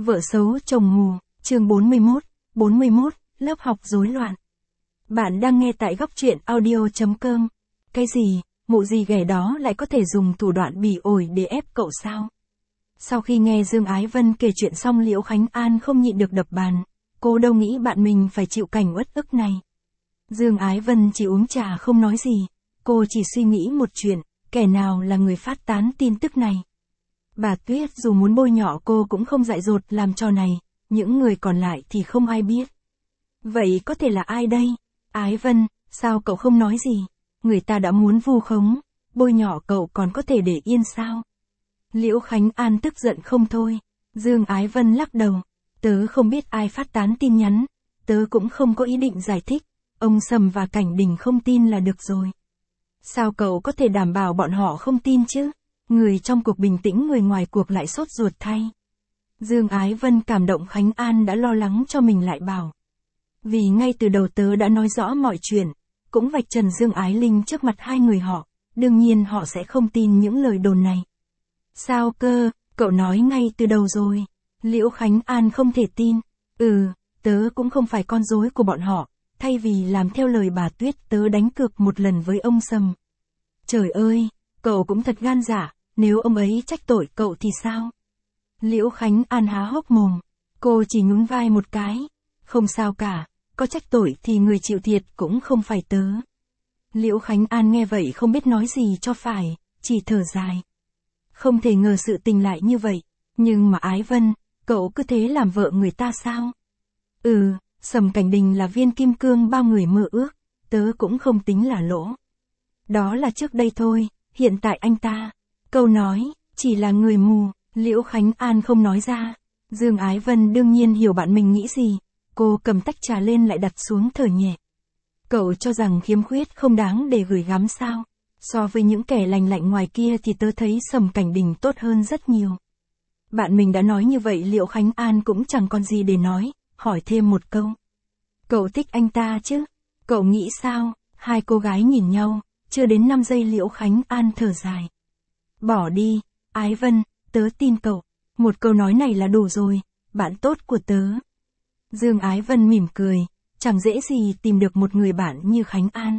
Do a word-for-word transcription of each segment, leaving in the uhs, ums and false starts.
Vợ xấu chồng mù, chương bốn mươi mốt, bốn mươi mốt, lớp học rối loạn. Bạn đang nghe tại góc truyện audio chấm com. Cái gì, mụ gì ghẻ đó lại có thể dùng thủ đoạn bỉ ổi để ép cậu sao? Sau khi nghe Dương Ái Vân kể chuyện xong, Liễu Khánh An không nhịn được đập bàn. Cô đâu nghĩ bạn mình phải chịu cảnh uất ức này. Dương Ái Vân chỉ uống trà không nói gì. Cô chỉ suy nghĩ một chuyện, kẻ nào là người phát tán tin tức này. Bà Tuyết dù muốn bôi nhọ cô cũng không dại dột làm trò này, những người còn lại thì không ai biết. Vậy có thể là ai đây? Ái Vân, sao cậu không nói gì? Người ta đã muốn vu khống, bôi nhọ cậu còn có thể để yên sao? Liễu Khánh An tức giận không thôi. Dương Ái Vân lắc đầu. Tớ không biết ai phát tán tin nhắn, tớ cũng không có ý định giải thích. Ông Sầm và Cảnh Đình không tin là được rồi. Sao cậu có thể đảm bảo bọn họ không tin chứ? Người trong cuộc bình tĩnh, người ngoài cuộc lại sốt ruột thay. Dương Ái Vân cảm động Khánh An đã lo lắng cho mình lại bảo. Vì ngay từ đầu tớ đã nói rõ mọi chuyện, cũng vạch trần Dương Ái Linh trước mặt hai người họ, đương nhiên họ sẽ không tin những lời đồn này. Sao cơ, cậu nói ngay từ đầu rồi. Liễu Khánh An không thể tin. Ừ, tớ cũng không phải con rối của bọn họ, thay vì làm theo lời bà Tuyết tớ đánh cược một lần với ông Sầm. Trời ơi, cậu cũng thật gan dạ, nếu ông ấy trách tội cậu thì sao? Liễu Khánh An há hốc mồm, cô chỉ nhún vai một cái. Không sao cả, có trách tội thì người chịu thiệt cũng không phải tớ. Liễu Khánh An nghe vậy không biết nói gì cho phải, chỉ thở dài. Không thể ngờ sự tình lại như vậy, nhưng mà Ái Vân, cậu cứ thế làm vợ người ta sao? Ừ, Sầm Cảnh Đình là viên kim cương bao người mơ ước, tớ cũng không tính là lỗ. Đó là trước đây thôi, hiện tại anh ta, câu nói, chỉ là người mù, Liễu Khánh An không nói ra. Dương Ái Vân đương nhiên hiểu bạn mình nghĩ gì, cô cầm tách trà lên lại đặt xuống thở nhẹ. Cậu cho rằng khiếm khuyết không đáng để gửi gắm sao? So với những kẻ lành lạnh ngoài kia thì tớ thấy Sầm Cảnh Đình tốt hơn rất nhiều. Bạn mình đã nói như vậy, Liễu Khánh An cũng chẳng còn gì để nói, hỏi thêm một câu. Cậu thích anh ta chứ? Cậu nghĩ sao? Hai cô gái nhìn nhau, chưa đến năm giây Liễu Khánh An thở dài. Bỏ đi, Ái Vân, tớ tin cậu. Một câu nói này là đủ rồi, bạn tốt của tớ. Dương Ái Vân mỉm cười, chẳng dễ gì tìm được một người bạn như Khánh An.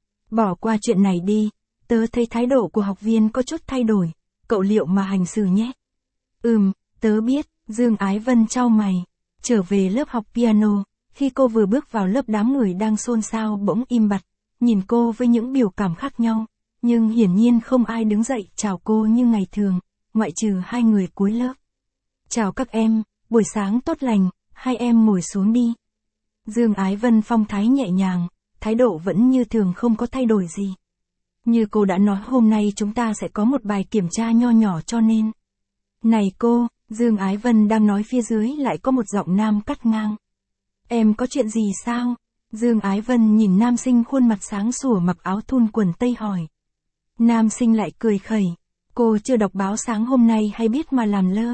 Bỏ qua chuyện này đi, tớ thấy thái độ của học viên có chút thay đổi, cậu liệu mà hành xử nhé. Ừm, tớ biết, Dương Ái Vân chau mày. Trở về lớp học piano, khi cô vừa bước vào lớp đám người đang xôn xao bỗng im bặt, nhìn cô với những biểu cảm khác nhau, nhưng hiển nhiên không ai đứng dậy chào cô như ngày thường, ngoại trừ hai người cuối lớp. Chào các em, buổi sáng tốt lành, hai em ngồi xuống đi. Dương Ái Vân phong thái nhẹ nhàng, thái độ vẫn như thường không có thay đổi gì. Như cô đã nói, hôm nay chúng ta sẽ có một bài kiểm tra nho nhỏ cho nên. Này cô, Dương Ái Vân đang nói, phía dưới lại có một giọng nam cắt ngang. Em có chuyện gì sao? Dương Ái Vân nhìn nam sinh khuôn mặt sáng sủa mặc áo thun quần tây hỏi. Nam sinh lại cười khẩy. Cô chưa đọc báo sáng hôm nay hay biết mà làm lơ?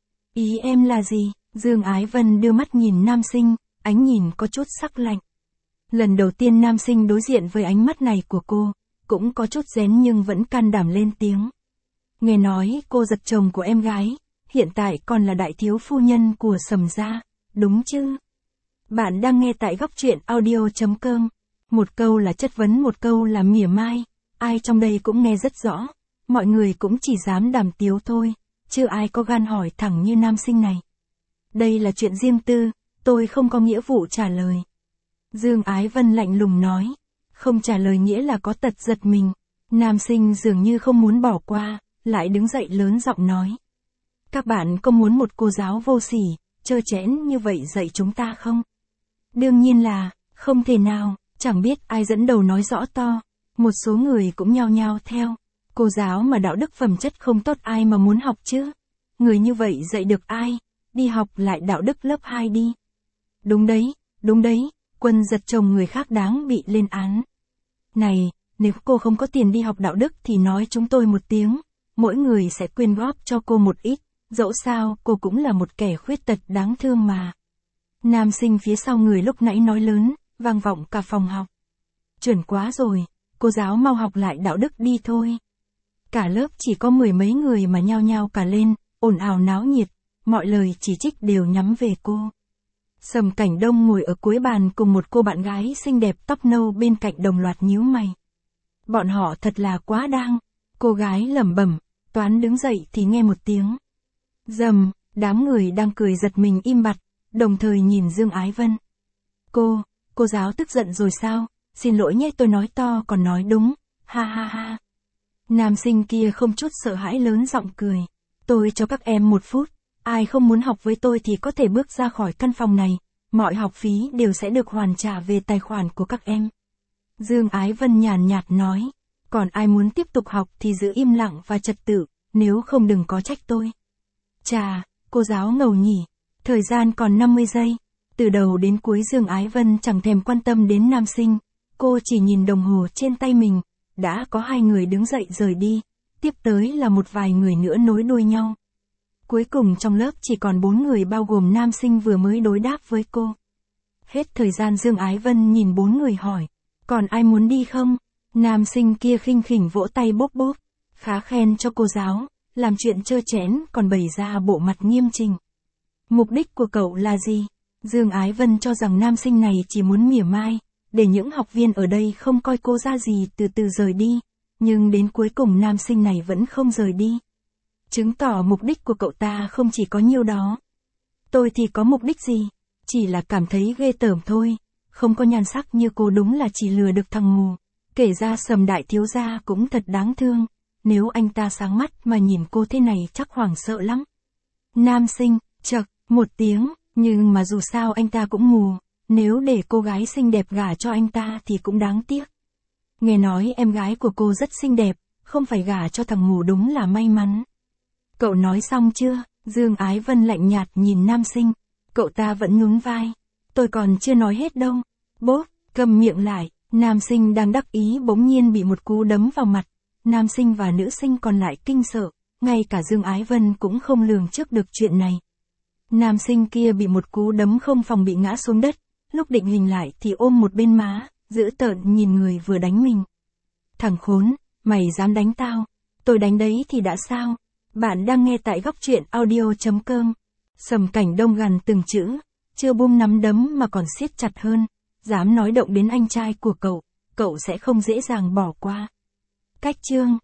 Ý em là gì? Dương Ái Vân đưa mắt nhìn nam sinh, ánh nhìn có chút sắc lạnh. Lần đầu tiên nam sinh đối diện với ánh mắt này của cô, cũng có chút rén nhưng vẫn can đảm lên tiếng. Nghe nói cô giật chồng của em gái, hiện tại còn là đại thiếu phu nhân của Sầm gia, đúng chứ? Bạn đang nghe tại góc truyện audio chấm com. Một câu là chất vấn, một câu là mỉa mai, ai trong đây cũng nghe rất rõ. Mọi người cũng chỉ dám đàm tiếu thôi, chưa ai có gan hỏi thẳng như nam sinh này. Đây là chuyện riêng tư, tôi không có nghĩa vụ trả lời. Dương Ái Vân lạnh lùng nói, không trả lời nghĩa là có tật giật mình. Nam sinh dường như không muốn bỏ qua, lại đứng dậy lớn giọng nói. Các bạn có muốn một cô giáo vô sỉ, trơ trẽn như vậy dạy chúng ta không? Đương nhiên là, không thể nào, chẳng biết ai dẫn đầu nói rõ to. Một số người cũng nhao nhao theo. Cô giáo mà đạo đức phẩm chất không tốt ai mà muốn học chứ? Người như vậy dạy được ai? Đi học lại đạo đức lớp hai đi. Đúng đấy, đúng đấy, Quân giật chồng người khác đáng bị lên án. Này, nếu cô không có tiền đi học đạo đức thì nói chúng tôi một tiếng, mỗi người sẽ quyên góp cho cô một ít, dẫu sao cô cũng là một kẻ khuyết tật đáng thương mà. Nam sinh phía sau người lúc nãy nói lớn, vang vọng cả phòng học. Chuẩn quá rồi, cô giáo mau học lại đạo đức đi thôi. Cả lớp chỉ có mười mấy người mà nhao nhao cả lên, ồn ào náo nhiệt, mọi lời chỉ trích đều nhắm về cô. Sầm Cảnh Đông ngồi ở cuối bàn cùng một cô bạn gái xinh đẹp tóc nâu bên cạnh đồng loạt nhíu mày. Bọn họ thật là quá đáng. Cô gái lẩm bẩm, toán đứng dậy thì nghe một tiếng rầm, đám người đang cười giật mình im bặt, đồng thời nhìn Dương Ái Vân. Cô, cô giáo tức giận rồi sao? Xin lỗi nhé, tôi nói to còn nói đúng, ha ha ha. Nam sinh kia không chút sợ hãi lớn giọng cười. Tôi cho các em một phút, ai không muốn học với tôi thì có thể bước ra khỏi căn phòng này, mọi học phí đều sẽ được hoàn trả về tài khoản của các em. Dương Ái Vân nhàn nhạt nói, còn ai muốn tiếp tục học thì giữ im lặng và trật tự, nếu không đừng có trách tôi. Chà, cô giáo ngầu nhỉ, thời gian còn năm mươi giây, từ đầu đến cuối Dương Ái Vân chẳng thèm quan tâm đến nam sinh, cô chỉ nhìn đồng hồ trên tay mình, đã có hai người đứng dậy rời đi, tiếp tới là một vài người nữa nối đuôi nhau. Cuối cùng trong lớp chỉ còn bốn người bao gồm nam sinh vừa mới đối đáp với cô. Hết thời gian Dương Ái Vân nhìn bốn người hỏi, còn ai muốn đi không? Nam sinh kia khinh khỉnh vỗ tay bốp bốp, khá khen cho cô giáo, làm chuyện trơ trẽn còn bày ra bộ mặt nghiêm chỉnh. Mục đích của cậu là gì? Dương Ái Vân cho rằng nam sinh này chỉ muốn mỉa mai, để những học viên ở đây không coi cô ra gì từ từ rời đi, nhưng đến cuối cùng nam sinh này vẫn không rời đi. Chứng tỏ mục đích của cậu ta không chỉ có nhiêu đó. Tôi thì có mục đích gì? Chỉ là cảm thấy ghê tởm thôi, không có nhan sắc như cô đúng là chỉ lừa được thằng mù. Kể ra Sầm đại thiếu gia cũng thật đáng thương, nếu anh ta sáng mắt mà nhìn cô thế này chắc hoảng sợ lắm. Nam sinh, chậc, một tiếng, nhưng mà dù sao anh ta cũng mù, nếu để cô gái xinh đẹp gả cho anh ta thì cũng đáng tiếc. Nghe nói em gái của cô rất xinh đẹp, không phải gả cho thằng mù đúng là may mắn. Cậu nói xong chưa? Dương Ái Vân lạnh nhạt nhìn nam sinh, cậu ta vẫn nhún vai. Tôi còn chưa nói hết đâu. Bốp, cầm miệng lại, nam sinh đang đắc ý bỗng nhiên bị một cú đấm vào mặt. Nam sinh và nữ sinh còn lại kinh sợ, ngay cả Dương Ái Vân cũng không lường trước được chuyện này. Nam sinh kia bị một cú đấm không phòng bị ngã xuống đất, lúc định hình lại thì ôm một bên má, dữ tợn nhìn người vừa đánh mình. Thằng khốn, mày dám đánh tao, tôi đánh đấy thì đã sao? Bạn đang nghe tại góc truyện audio chấm com. Sầm Cảnh Đông gằn từng chữ, chưa buông nắm đấm mà còn siết chặt hơn, dám nói động đến anh trai của cậu, cậu sẽ không dễ dàng bỏ qua. Cách chương